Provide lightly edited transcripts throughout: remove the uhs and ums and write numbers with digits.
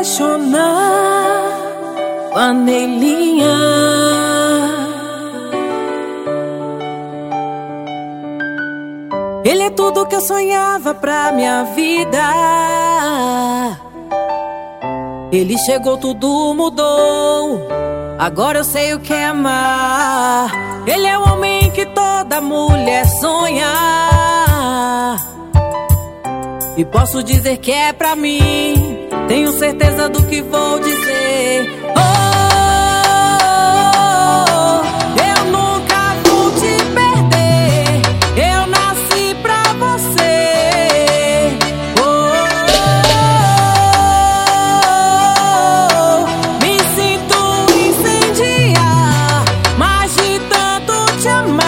apaixonar, panelinha. Ele é tudo que eu sonhava pra minha vida. Ele chegou, tudo mudou. Agora eu sei o que é amar. Ele é o homem que toda mulher sonha. E posso dizer que é pra mim. Tenho certeza do que vou dizer. Eu nunca vou te perder. Eu nasci pra você. Me sinto incendiar, mas de tanto te amar.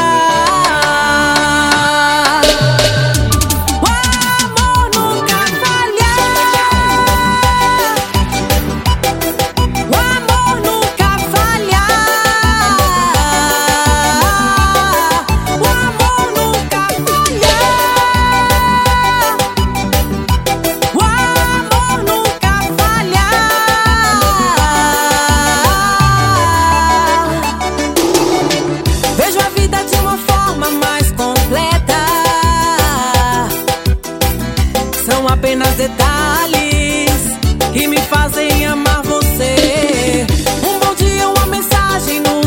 São apenas detalhes que me fazem amar você. Um bom dia, uma mensagem no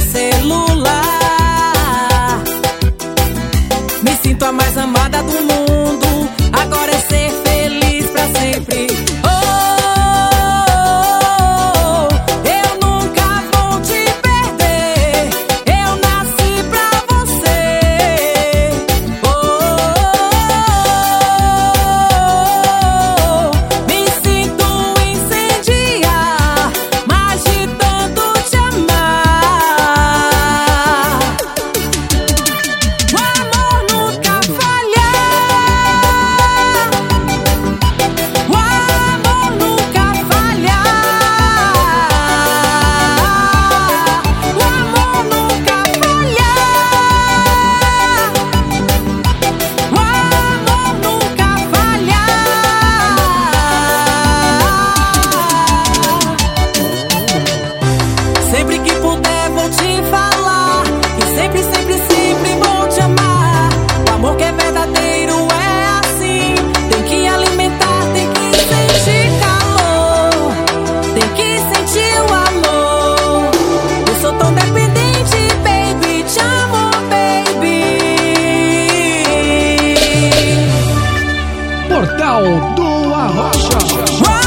celular. Me sinto a mais amada do mundo. Agora é ser feliz pra sempre. Eu nunca vou te perder. Eu nasci pra você. Sempre que puder vou te falar que sempre, sempre, sempre vou te amar. O amor que é verdadeiro é assim. Tem que alimentar, tem que sentir calor, tem que sentir o amor. Eu sou tão dependente, baby, te amo, baby. Portal do Arrocha.